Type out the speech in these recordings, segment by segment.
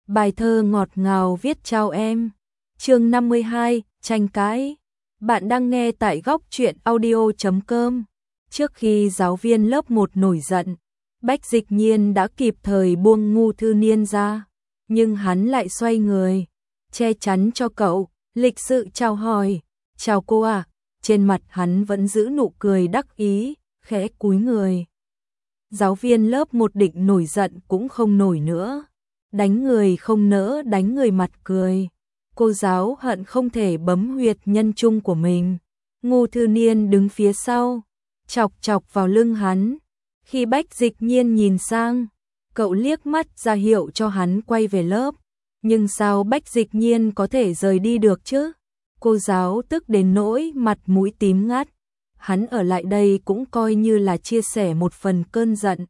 Bài thơ ngọt ngào viết chào em. Chương 52, tranh cãi. Bạn đang nghe tại góc truyện audio.com. Trước khi giáo viên lớp 1 nổi giận, Bách Dịch Nhiên đã kịp thời buông Ngô Thư Niên ra, nhưng hắn lại xoay người, che chắn cho cậu, lịch sự chào hỏi, "Chào cô ạ." Trên mặt hắn vẫn giữ nụ cười đắc ý, khẽ cúi người. Giáo viên lớp 1 định nổi giận cũng không nổi nữa. Đánh người không nỡ đánh người mặt cười. Cô giáo hận không thể bấm huyệt nhân trung của mình. Ngô Thư Niên đứng phía sau, chọc chọc vào lưng hắn. Khi Bách Dịch Nhiên nhìn sang, cậu liếc mắt ra hiệu cho hắn quay về lớp. Nhưng sao Bách Dịch Nhiên có thể rời đi được chứ? Cô giáo tức đến nỗi mặt mũi tím ngắt. Hắn ở lại đây cũng coi như là chia sẻ một phần cơn giận.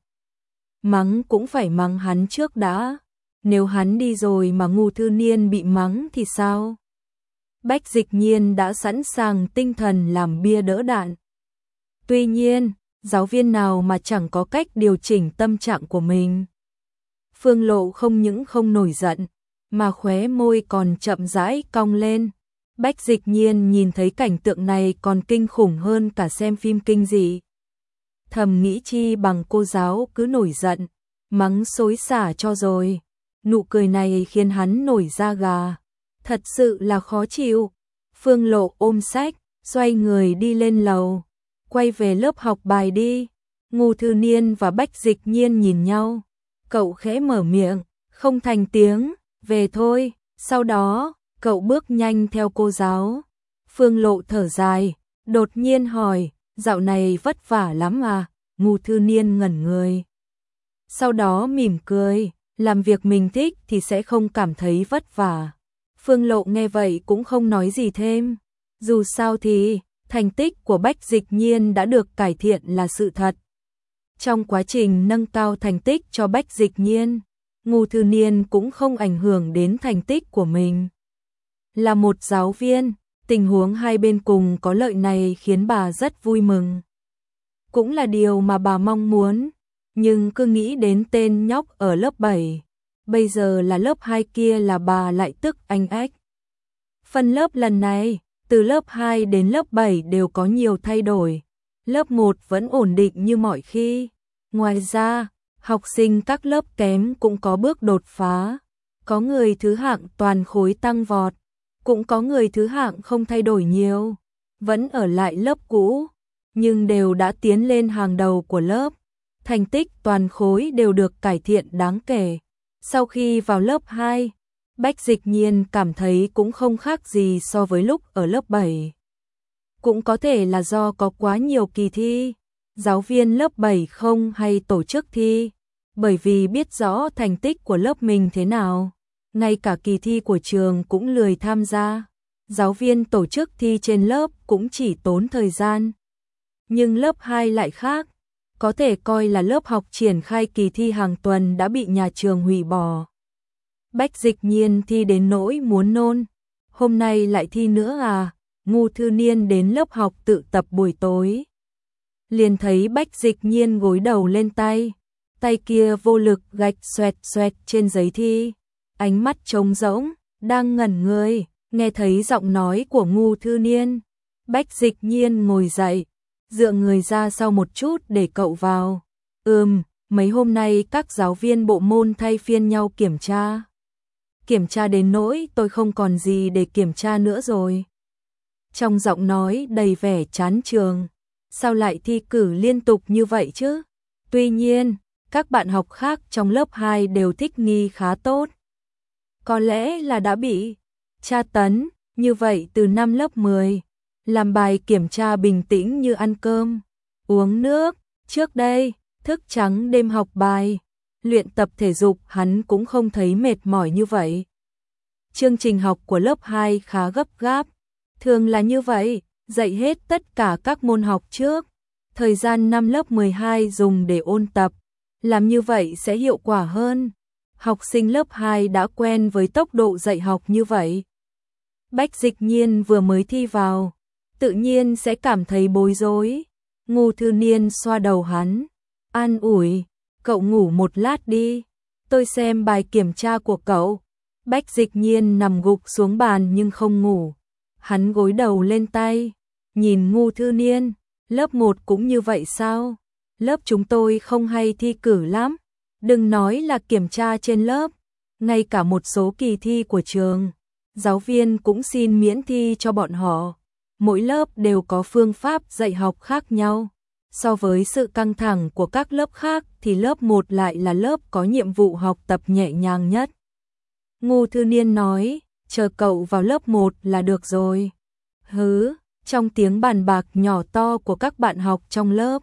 Mắng cũng phải mắng hắn trước đã. Nếu hắn đi rồi mà Ngô Thư Niên bị mắng thì sao? Bách Dịch Nhiên đã sẵn sàng tinh thần làm bia đỡ đạn. Tuy nhiên, giáo viên nào mà chẳng có cách điều chỉnh tâm trạng của mình. Phương Lộ không những không nổi giận, mà khóe môi còn chậm rãi cong lên. Bách Dịch Nhiên nhìn thấy cảnh tượng này còn kinh khủng hơn cả xem phim kinh dị. Thầm nghĩ chi bằng cô giáo cứ nổi giận, mắng xối xả cho rồi. Nụ cười này khiến hắn nổi da gà. Thật sự là khó chịu. Phương Lộ ôm sách, xoay người đi lên lầu. Quay về lớp học bài đi. Ngô Thư Niên và Bách Dịch Nhiên nhìn nhau. Cậu khẽ mở miệng, không thành tiếng, về thôi. Sau đó, cậu bước nhanh theo cô giáo. Phương Lộ thở dài, đột nhiên hỏi, dạo này vất vả lắm à? Ngô Thư Niên ngẩn người. Sau đó mỉm cười. Làm việc mình thích thì sẽ không cảm thấy vất vả. Phương Lộ nghe vậy cũng không nói gì thêm. Dù sao thì, thành tích của Bách Dịch Nhiên đã được cải thiện là sự thật. Trong quá trình nâng cao thành tích cho Bách Dịch Nhiên, Ngô Thư Niên cũng không ảnh hưởng đến thành tích của mình. Là một giáo viên, tình huống hai bên cùng có lợi này khiến bà rất vui mừng. Cũng là điều mà bà mong muốn. Nhưng cứ nghĩ đến tên nhóc ở lớp 7, bây giờ là lớp 2 kia là bà lại tức anh ách. Phân lớp lần này, từ lớp 2 đến lớp 7 đều có nhiều thay đổi. Lớp 1 vẫn ổn định như mọi khi. Ngoài ra, học sinh các lớp kém cũng có bước đột phá. Có người thứ hạng toàn khối tăng vọt, cũng có người thứ hạng không thay đổi nhiều, vẫn ở lại lớp cũ, nhưng đều đã tiến lên hàng đầu của lớp. Thành tích toàn khối đều được cải thiện đáng kể. Sau khi vào lớp 2, Bách Dịch Nhiên cảm thấy cũng không khác gì so với lúc ở lớp 7. Cũng có thể là do có quá nhiều kỳ thi, giáo viên lớp 7 không hay tổ chức thi, bởi vì biết rõ thành tích của lớp mình thế nào. Ngay cả kỳ thi của trường cũng lười tham gia. Giáo viên tổ chức thi trên lớp cũng chỉ tốn thời gian. Nhưng lớp 2 lại khác. Có thể coi là lớp học triển khai kỳ thi hàng tuần đã bị nhà trường hủy bỏ. Bách Dịch Nhiên thi đến nỗi muốn nôn. Hôm nay lại thi nữa à? Ngô Thư Niên đến lớp học tự tập buổi tối. Liền thấy Bách Dịch Nhiên gối đầu lên tay. Tay kia vô lực gạch xoẹt xoẹt trên giấy thi. Ánh mắt trống rỗng, đang ngẩn người, nghe thấy giọng nói của Ngô Thư Niên. Bách Dịch Nhiên ngồi dậy, dựa người ra sau một chút để cậu vào. Mấy hôm nay các giáo viên bộ môn thay phiên nhau kiểm tra. Kiểm tra đến nỗi tôi không còn gì để kiểm tra nữa rồi. Trong giọng nói đầy vẻ chán trường. Sao lại thi cử liên tục như vậy chứ? Tuy nhiên, các bạn học khác trong lớp 2 đều thích nghi khá tốt. Có lẽ là đã bị tra tấn, như vậy từ năm lớp 10. Làm bài kiểm tra bình tĩnh như ăn cơm, uống nước. Trước đây, thức trắng đêm học bài, luyện tập thể dục hắn cũng không thấy mệt mỏi như vậy. Chương trình học của lớp 2 khá gấp gáp. Thường là như vậy, dạy hết tất cả các môn học trước. Thời gian năm lớp 12 dùng để ôn tập. Làm như vậy sẽ hiệu quả hơn. Học sinh lớp 2 đã quen với tốc độ dạy học như vậy. Bách Dịch Nhiên vừa mới thi vào, tự nhiên sẽ cảm thấy bối rối. Ngô Thư Niên xoa đầu hắn, an ủi, cậu ngủ một lát đi, tôi xem bài kiểm tra của cậu, Bách Dịch Nhiên nằm gục xuống bàn nhưng không ngủ. Hắn gối đầu lên tay, nhìn Ngô Thư Niên, lớp 1 cũng như vậy sao? Lớp chúng tôi không hay thi cử lắm, đừng nói là kiểm tra trên lớp, ngay cả một số kỳ thi của trường, giáo viên cũng xin miễn thi cho bọn họ. Mỗi lớp đều có phương pháp dạy học khác nhau. So với sự căng thẳng của các lớp khác thì lớp 1 lại là lớp có nhiệm vụ học tập nhẹ nhàng nhất. Ngô Thư Niên nói, chờ cậu vào lớp 1 là được rồi. Hứ, trong tiếng bàn bạc nhỏ to của các bạn học trong lớp.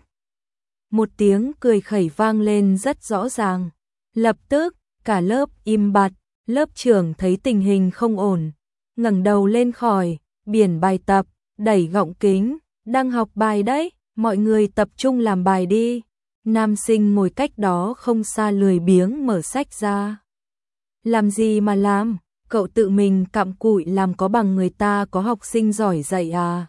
Một tiếng cười khẩy vang lên rất rõ ràng. Lập tức, cả lớp im bặt, lớp trưởng thấy tình hình không ổn. Ngẩng đầu lên khỏi biển bài tập, đẩy gọng kính, đang học bài đấy, mọi người tập trung làm bài đi. Nam sinh ngồi cách đó không xa lười biếng mở sách ra. Làm gì mà làm, cậu tự mình cặm cụi làm có bằng người ta có học sinh giỏi dạy à?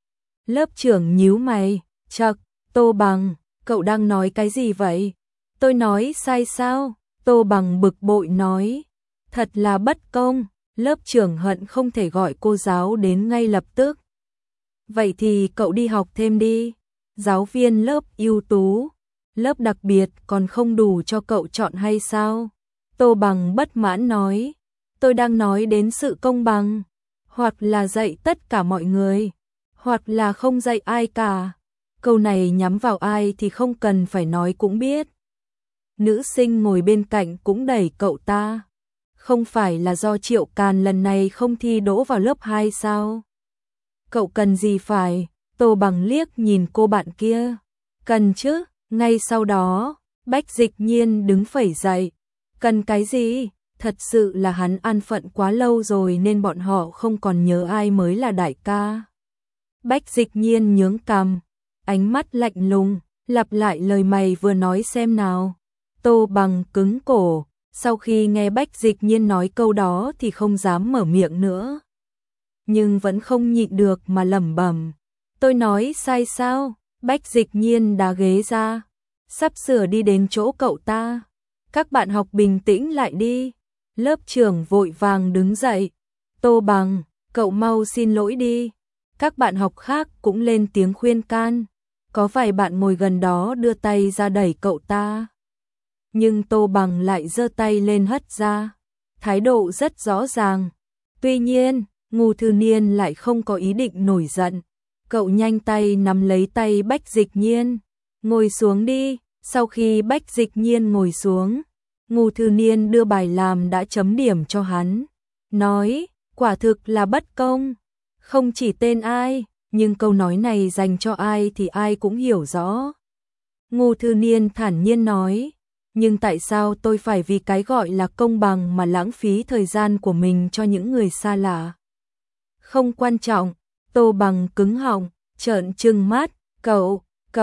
Lớp trưởng nhíu mày, chậc, Tô Bằng, cậu đang nói cái gì vậy? Tôi nói sai sao? Tô Bằng bực bội nói, thật là bất công, lớp trưởng hận không thể gọi cô giáo đến ngay lập tức. Vậy thì cậu đi học thêm đi, giáo viên lớp ưu tú, lớp đặc biệt còn không đủ cho cậu chọn hay sao? Tô Bằng bất mãn nói, tôi đang nói đến sự công bằng, hoặc là dạy tất cả mọi người, hoặc là không dạy ai cả. Câu này nhắm vào ai thì không cần phải nói cũng biết. Nữ sinh ngồi bên cạnh cũng đẩy cậu ta. Không phải là do Triệu Càn lần này không thi đỗ vào lớp 2 sao? Cậu cần gì phải? Tô Bằng liếc nhìn cô bạn kia. Cần chứ, ngay sau đó, Bách Dịch Nhiên đứng phẩy dậy. Cần cái gì? Thật sự là hắn an phận quá lâu rồi nên bọn họ không còn nhớ ai mới là đại ca. Bách Dịch Nhiên nhướng cằm, ánh mắt lạnh lùng, lặp lại lời mày vừa nói xem nào. Tô Bằng cứng cổ, sau khi nghe Bách Dịch Nhiên nói câu đó thì không dám mở miệng nữa. Nhưng vẫn không nhịn được mà lẩm bẩm. Tôi nói sai sao? Bách Dịch Nhiên đá ghế ra, sắp sửa đi đến chỗ cậu ta. Các bạn học bình tĩnh lại đi. Lớp trưởng vội vàng đứng dậy. Tô Bằng, cậu mau xin lỗi đi. Các bạn học khác cũng lên tiếng khuyên can. Có vài bạn ngồi gần đó đưa tay ra đẩy cậu ta. Nhưng Tô Bằng lại giơ tay lên hất ra. Thái độ rất rõ ràng. Tuy nhiên, Ngô Thư Niên lại không có ý định nổi giận. Cậu nhanh tay nắm lấy tay Bách Dịch Nhiên. Ngồi xuống đi. Sau khi Bách Dịch Nhiên ngồi xuống, Ngô Thư Niên đưa bài làm đã chấm điểm cho hắn. Nói, quả thực là bất công. Không chỉ tên ai, nhưng câu nói này dành cho ai thì ai cũng hiểu rõ. Ngô Thư Niên thản nhiên nói, nhưng tại sao tôi phải vì cái gọi là công bằng mà lãng phí thời gian của mình cho những người xa lạ? Không quan trọng. Tô Bằng cứng họng, trợn trừng mắt, cậu,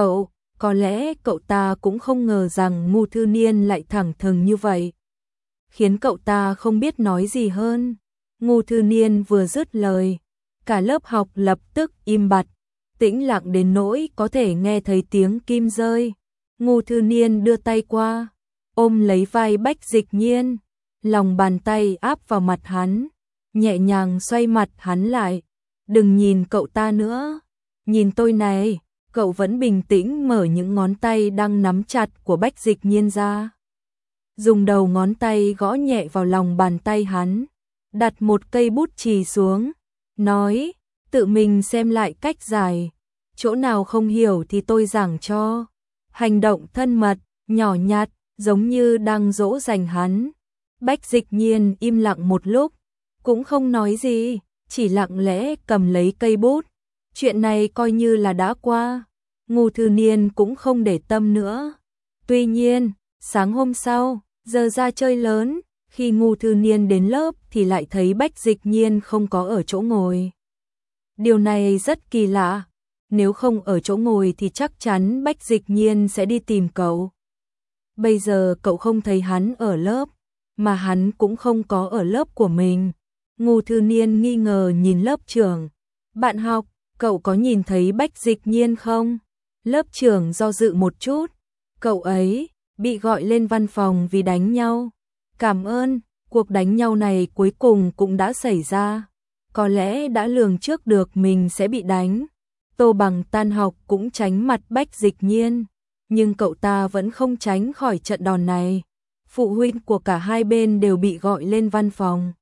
có lẽ cậu ta cũng không ngờ rằng Ngô Thư Niên lại thẳng thừng như vậy. Khiến cậu ta không biết nói gì hơn. Ngô Thư Niên vừa dứt lời, cả lớp học lập tức im bặt, tĩnh lặng đến nỗi có thể nghe thấy tiếng kim rơi. Ngô Thư Niên đưa tay qua, ôm lấy vai Bách Dịch Nhiên, lòng bàn tay áp vào mặt hắn, nhẹ nhàng xoay mặt hắn lại. Đừng nhìn cậu ta nữa, nhìn tôi này. Cậu vẫn bình tĩnh mở những ngón tay đang nắm chặt của Bách Dịch Nhiên ra. Dùng đầu ngón tay gõ nhẹ vào lòng bàn tay hắn, đặt một cây bút chì xuống, nói, tự mình xem lại cách giải, chỗ nào không hiểu thì tôi giảng cho. Hành động thân mật, nhỏ nhặt, giống như đang dỗ dành hắn. Bách Dịch Nhiên im lặng một lúc, cũng không nói gì, chỉ lặng lẽ cầm lấy cây bút. Chuyện này coi như là đã qua, Ngô Thư Niên cũng không để tâm nữa. Tuy nhiên, sáng hôm sau, giờ ra chơi lớn, khi Ngô Thư Niên đến lớp thì lại thấy Bách Dịch Nhiên không có ở chỗ ngồi. Điều này rất kỳ lạ, nếu không ở chỗ ngồi thì chắc chắn Bách Dịch Nhiên sẽ đi tìm cậu. Bây giờ cậu không thấy hắn ở lớp, mà hắn cũng không có ở lớp của mình. Ngô Thư Niên nghi ngờ nhìn lớp trưởng. Bạn học, cậu có nhìn thấy Bách Dịch Nhiên không? Lớp trưởng do dự một chút. Cậu ấy bị gọi lên văn phòng vì đánh nhau. Cảm ơn, Cuộc đánh nhau này cuối cùng cũng đã xảy ra. Có lẽ đã lường trước được mình sẽ bị đánh. Tô Bằng tan học cũng tránh mặt Bách Dịch Nhiên, nhưng cậu ta vẫn không tránh khỏi trận đòn này. Phụ huynh của cả hai bên đều bị gọi lên văn phòng.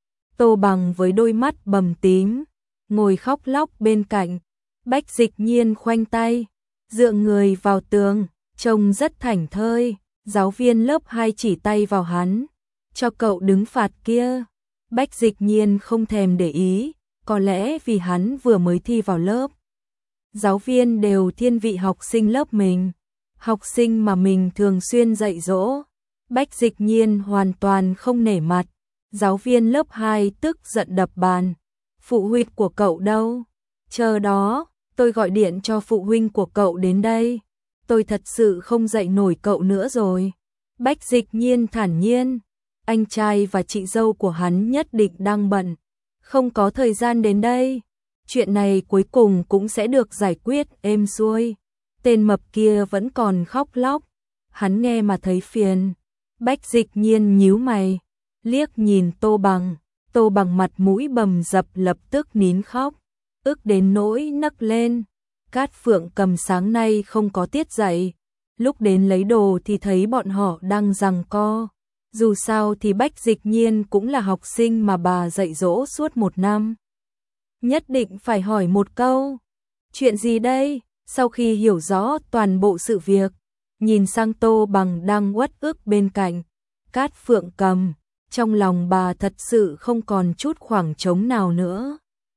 Tô Bằng với đôi mắt bầm tím, ngồi khóc lóc bên cạnh. Bách Dịch Nhiên khoanh tay, dựa người vào tường, trông rất thảnh thơi. Giáo viên lớp 2 chỉ tay vào hắn, cho cậu đứng phạt kia. Bách Dịch Nhiên không thèm để ý, có lẽ vì hắn vừa mới thi vào lớp. Giáo viên đều thiên vị học sinh lớp mình, học sinh mà mình thường xuyên dạy dỗ. Bách Dịch Nhiên hoàn toàn không nể mặt. Giáo viên lớp 2 tức giận đập bàn. Phụ huynh của cậu đâu? Chờ đó, tôi gọi điện cho phụ huynh của cậu đến đây. Tôi thật sự không dạy nổi cậu nữa rồi. Bách Dịch Nhiên thản nhiên. Anh trai và chị dâu của hắn nhất định đang bận, không có thời gian đến đây. Chuyện này cuối cùng cũng sẽ được giải quyết êm xuôi. Tên mập kia vẫn còn khóc lóc. Hắn nghe mà thấy phiền. Bách Dịch Nhiên nhíu mày, liếc nhìn Tô Bằng. Tô Bằng mặt mũi bầm dập lập tức nín khóc, ức đến nỗi nấc lên. Cát Phượng Cầm sáng nay không có tiết dạy. Lúc đến lấy đồ thì thấy bọn họ đang giằng co. Dù sao thì Bách Dịch Nhiên cũng là học sinh mà bà dạy dỗ suốt 1 năm. Nhất định phải hỏi một câu. Chuyện gì đây? Sau khi hiểu rõ toàn bộ sự việc, nhìn sang Tô Bằng đang uất ức bên cạnh Cát Phượng Cầm, trong lòng bà thật sự không còn chút khoảng trống nào nữa.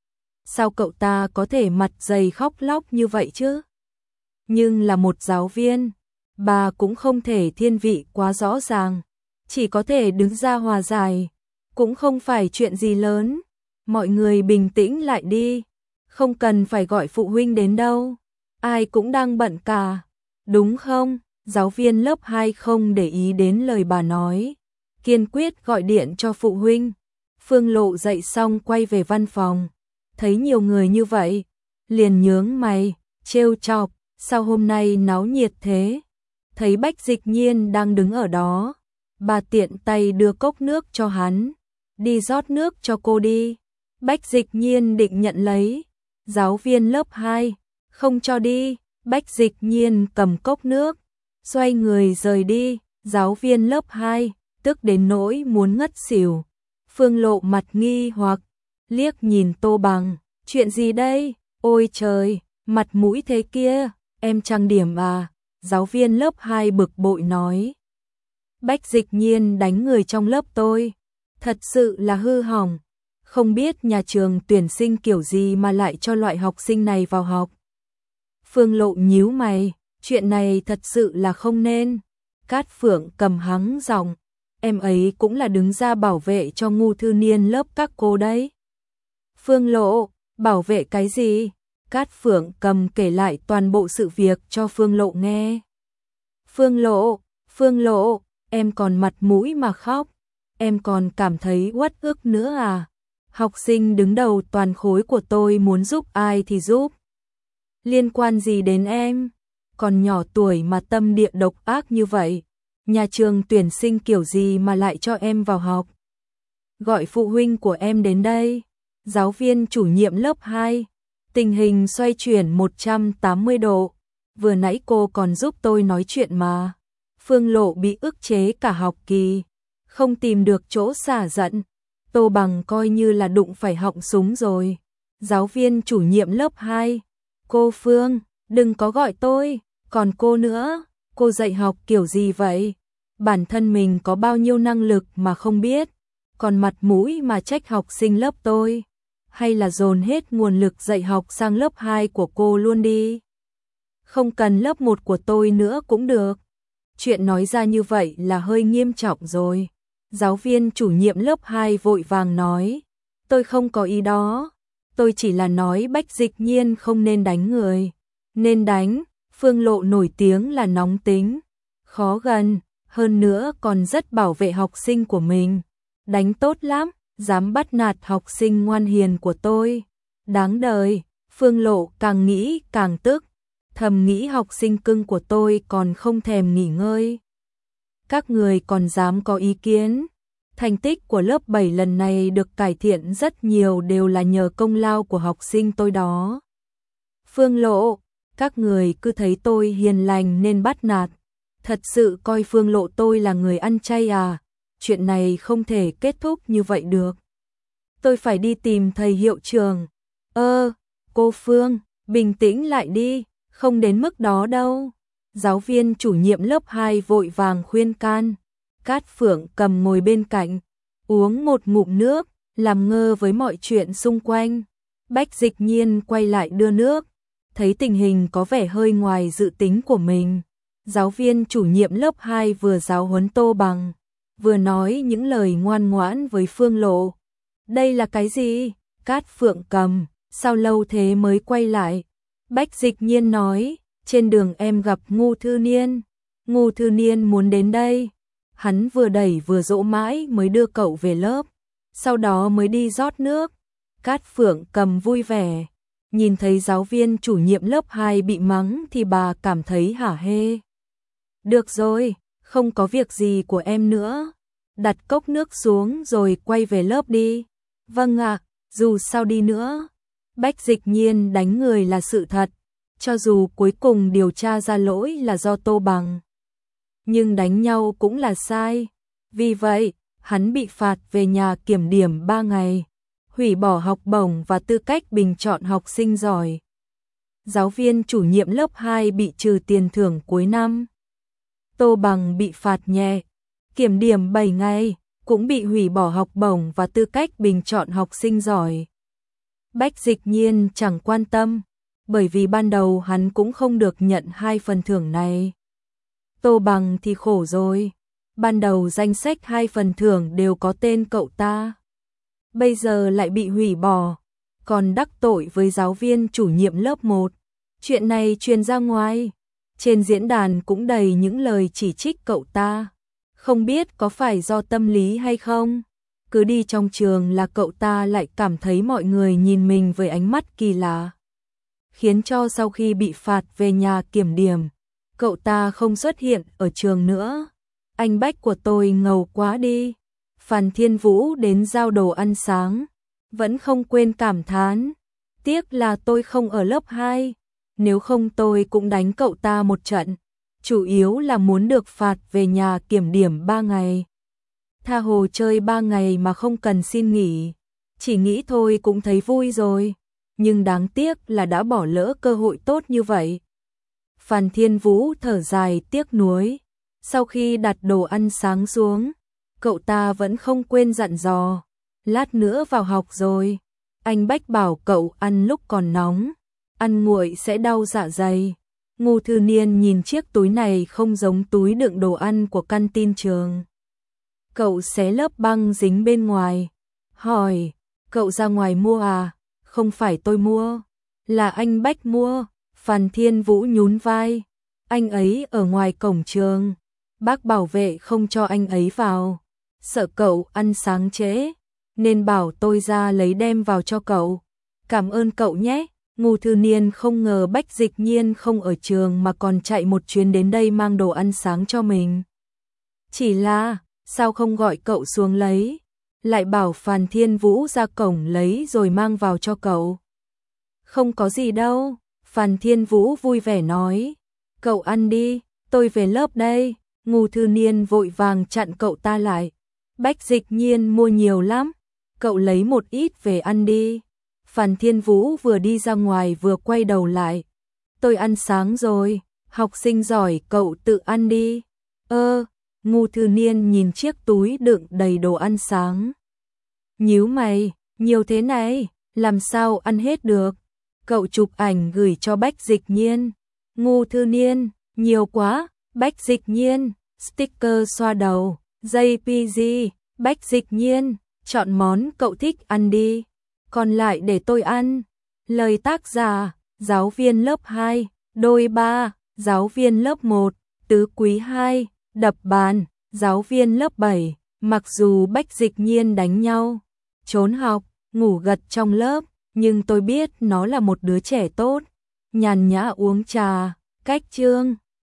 Sao cậu ta có thể mặt dày khóc lóc như vậy chứ? Nhưng là một giáo viên, bà cũng không thể thiên vị quá rõ ràng, chỉ có thể đứng ra hòa giải. Cũng không phải chuyện gì lớn, mọi người bình tĩnh lại đi, không cần phải gọi phụ huynh đến đâu, ai cũng đang bận cả, đúng không? Giáo viên lớp 2 không để ý đến lời bà nói, kiên quyết gọi điện cho phụ huynh. Phương Lộ dạy xong quay về văn phòng, thấy nhiều người như vậy, liền nhướng mày, trêu chọc, sao hôm nay náo nhiệt thế? Thấy Bách Dịch Nhiên đang đứng ở đó, bà tiện tay đưa cốc nước cho hắn, đi rót nước cho cô đi. Bách Dịch Nhiên định nhận lấy, giáo viên lớp 2 không cho đi. Bách Dịch Nhiên cầm cốc nước, xoay người rời đi. Giáo viên lớp 2 tức đến nỗi muốn ngất xỉu. Phương Lộ mặt nghi hoặc liếc nhìn Tô Bằng, chuyện gì đây? Ôi trời, mặt mũi thế kia, em trang điểm à? Giáo viên lớp 2 bực bội nói. Bách Dịch Nhiên đánh người trong lớp tôi, thật sự là hư hỏng. Không biết nhà trường tuyển sinh kiểu gì mà lại cho loại học sinh này vào học. Phương Lộ nhíu mày, chuyện này thật sự là không nên. Cát Phượng Cầm hắng giọng, em ấy cũng là đứng ra bảo vệ cho ngu thư niên lớp các cô đấy. Phương Lộ, bảo vệ cái gì? Cát Phượng Cầm kể lại toàn bộ sự việc cho Phương Lộ nghe. Phương Lộ, em còn mặt mũi mà khóc, em còn cảm thấy uất ức nữa à? Học sinh đứng đầu toàn khối của tôi muốn giúp ai thì giúp. Liên quan gì đến em? Còn nhỏ tuổi mà tâm địa độc ác như vậy, nhà trường tuyển sinh kiểu gì mà lại cho em vào học? Gọi phụ huynh của em đến đây. Giáo viên chủ nhiệm lớp 2, tình hình xoay chuyển 180 độ. Vừa nãy cô còn giúp tôi nói chuyện mà. Phương Lộ bị ức chế cả học kỳ, không tìm được chỗ xả giận. Tô Bằng coi như là đụng phải họng súng rồi. Giáo viên chủ nhiệm lớp 2, cô Phương, đừng có gọi tôi, còn cô nữa, cô dạy học kiểu gì vậy? Bản thân mình có bao nhiêu năng lực mà không biết, còn mặt mũi mà trách học sinh lớp tôi, hay là dồn hết nguồn lực dạy học sang lớp 2 của cô luôn đi. Không cần lớp 1 của tôi nữa cũng được. Chuyện nói ra như vậy là hơi nghiêm trọng rồi. Giáo viên chủ nhiệm lớp 2 vội vàng nói, tôi không có ý đó, tôi chỉ là nói Bách Dịch Nhiên không nên đánh người. Nên đánh? Phương Lộ nổi tiếng là nóng tính, khó gần, hơn nữa còn rất bảo vệ học sinh của mình. Đánh tốt lắm, dám bắt nạt học sinh ngoan hiền của tôi. Đáng đời. Phương Lộ càng nghĩ càng tức, thầm nghĩ học sinh cưng của tôi còn không thèm nghỉ ngơi. Các người còn dám có ý kiến? Thành tích của lớp 7 lần này được cải thiện rất nhiều đều là nhờ công lao của học sinh tôi đó. Phương Lộ, các người cứ thấy tôi hiền lành nên bắt nạt. Thật sự coi Phương Lộ tôi là người ăn chay à? Chuyện này không thể kết thúc như vậy được. Tôi phải đi tìm thầy hiệu trưởng. Cô Phương, bình tĩnh lại đi, không đến mức đó đâu. Giáo viên chủ nhiệm lớp 2 vội vàng khuyên can. Cát Phượng Cầm ngồi bên cạnh, uống một ngụm nước, làm ngơ với mọi chuyện xung quanh. Bách Dịch Nhiên quay lại đưa nước, thấy tình hình có vẻ hơi ngoài dự tính của mình. Giáo viên chủ nhiệm lớp 2 vừa giáo huấn Tô Bằng, vừa nói những lời ngoan ngoãn với Phương Lộ. Đây là cái gì? Cát Phượng Cầm, sao lâu thế mới quay lại? Bách Dịch Nhiên nói, trên đường em gặp Ngô Thư Niên. Ngô Thư Niên muốn đến đây. Hắn vừa đẩy vừa dỗ mãi mới đưa cậu về lớp, sau đó mới đi rót nước. Cát Phượng Cầm vui vẻ, nhìn thấy giáo viên chủ nhiệm lớp 2 bị mắng thì bà cảm thấy hả hê. Được rồi, không có việc gì của em nữa. Đặt cốc nước xuống rồi quay về lớp đi. Vâng ạ, dù sao đi nữa. Bách Dịch Nhiên đánh người là sự thật, cho dù cuối cùng điều tra ra lỗi là do Tô Bằng. Nhưng đánh nhau cũng là sai. Vì vậy, hắn bị phạt về nhà kiểm điểm 3 ngày, hủy bỏ học bổng và tư cách bình chọn học sinh giỏi. Giáo viên chủ nhiệm lớp 2 bị trừ tiền thưởng cuối năm. Tô Bằng bị phạt nhẹ, kiểm điểm 7 ngày, cũng bị hủy bỏ học bổng và tư cách bình chọn học sinh giỏi. Bách Dịch Nhiên chẳng quan tâm, bởi vì ban đầu hắn cũng không được nhận 2 phần thưởng này. Tô Bằng thì khổ rồi, ban đầu danh sách 2 phần thưởng đều có tên cậu ta. Bây giờ lại bị hủy bỏ, còn đắc tội với giáo viên chủ nhiệm lớp 1. Chuyện này truyền ra ngoài, trên diễn đàn cũng đầy những lời chỉ trích cậu ta. Không biết có phải do tâm lý hay không, cứ đi trong trường là cậu ta lại cảm thấy mọi người nhìn mình với ánh mắt kỳ lạ. Khiến cho sau khi bị phạt về nhà kiểm điểm, cậu ta không xuất hiện ở trường nữa. Anh Bách của tôi ngầu quá đi. Phan Thiên Vũ đến giao đồ ăn sáng, vẫn không quên cảm thán. Tiếc là tôi không ở lớp 2, nếu không tôi cũng đánh cậu ta một trận. Chủ yếu là muốn được phạt về nhà kiểm điểm 3 ngày. Tha hồ chơi 3 ngày mà không cần xin nghỉ. Chỉ nghĩ thôi cũng thấy vui rồi. Nhưng đáng tiếc là đã bỏ lỡ cơ hội tốt như vậy. Phan Thiên Vũ thở dài tiếc nuối. Sau khi đặt đồ ăn sáng xuống, cậu ta vẫn không quên dặn dò. Lát nữa vào học rồi. Anh Bách bảo cậu ăn lúc còn nóng, ăn nguội sẽ đau dạ dày. Ngô Thư Niên nhìn chiếc túi này không giống túi đựng đồ ăn của căn tin trường. Cậu xé lớp băng dính bên ngoài, hỏi, cậu ra ngoài mua à? Không phải tôi mua, là anh Bách mua. Phan Thiên Vũ nhún vai, anh ấy ở ngoài cổng trường, bác bảo vệ không cho anh ấy vào, sợ cậu ăn sáng trễ, nên bảo tôi ra lấy đem vào cho cậu. Cảm ơn cậu nhé. Ngô Thư Niên không ngờ Bách Dịch Nhiên không ở trường mà còn chạy một chuyến đến đây mang đồ ăn sáng cho mình. Chỉ là, sao không gọi cậu xuống lấy, lại bảo Phan Thiên Vũ ra cổng lấy rồi mang vào cho cậu. Không có gì đâu, Phan Thiên Vũ vui vẻ nói, cậu ăn đi, tôi về lớp đây. Ngô Thư Niên vội vàng chặn cậu ta lại, Bách Dịch Nhiên mua nhiều lắm, cậu lấy một ít về ăn đi. Phan Thiên Vũ vừa đi ra ngoài vừa quay đầu lại, tôi ăn sáng rồi, học sinh giỏi cậu tự ăn đi. Ngô Thư Niên nhìn chiếc túi đựng đầy đồ ăn sáng, nhíu mày, nhiều thế này, làm sao ăn hết được? Cậu chụp ảnh gửi cho Bách Dịch Nhiên. Ngô Thư Niên, nhiều quá. Bách Dịch Nhiên, sticker xoa đầu, JPG. Bách Dịch Nhiên, chọn món cậu thích ăn đi, còn lại để tôi ăn. Lời tác giả, giáo viên lớp 2, đôi 3, giáo viên lớp 1, tứ quý 2, đập bàn, giáo viên lớp 7. Mặc dù Bách Dịch Nhiên đánh nhau, trốn học, ngủ gật trong lớp, nhưng tôi biết nó là một đứa trẻ tốt, nhàn nhã uống trà, cách chương.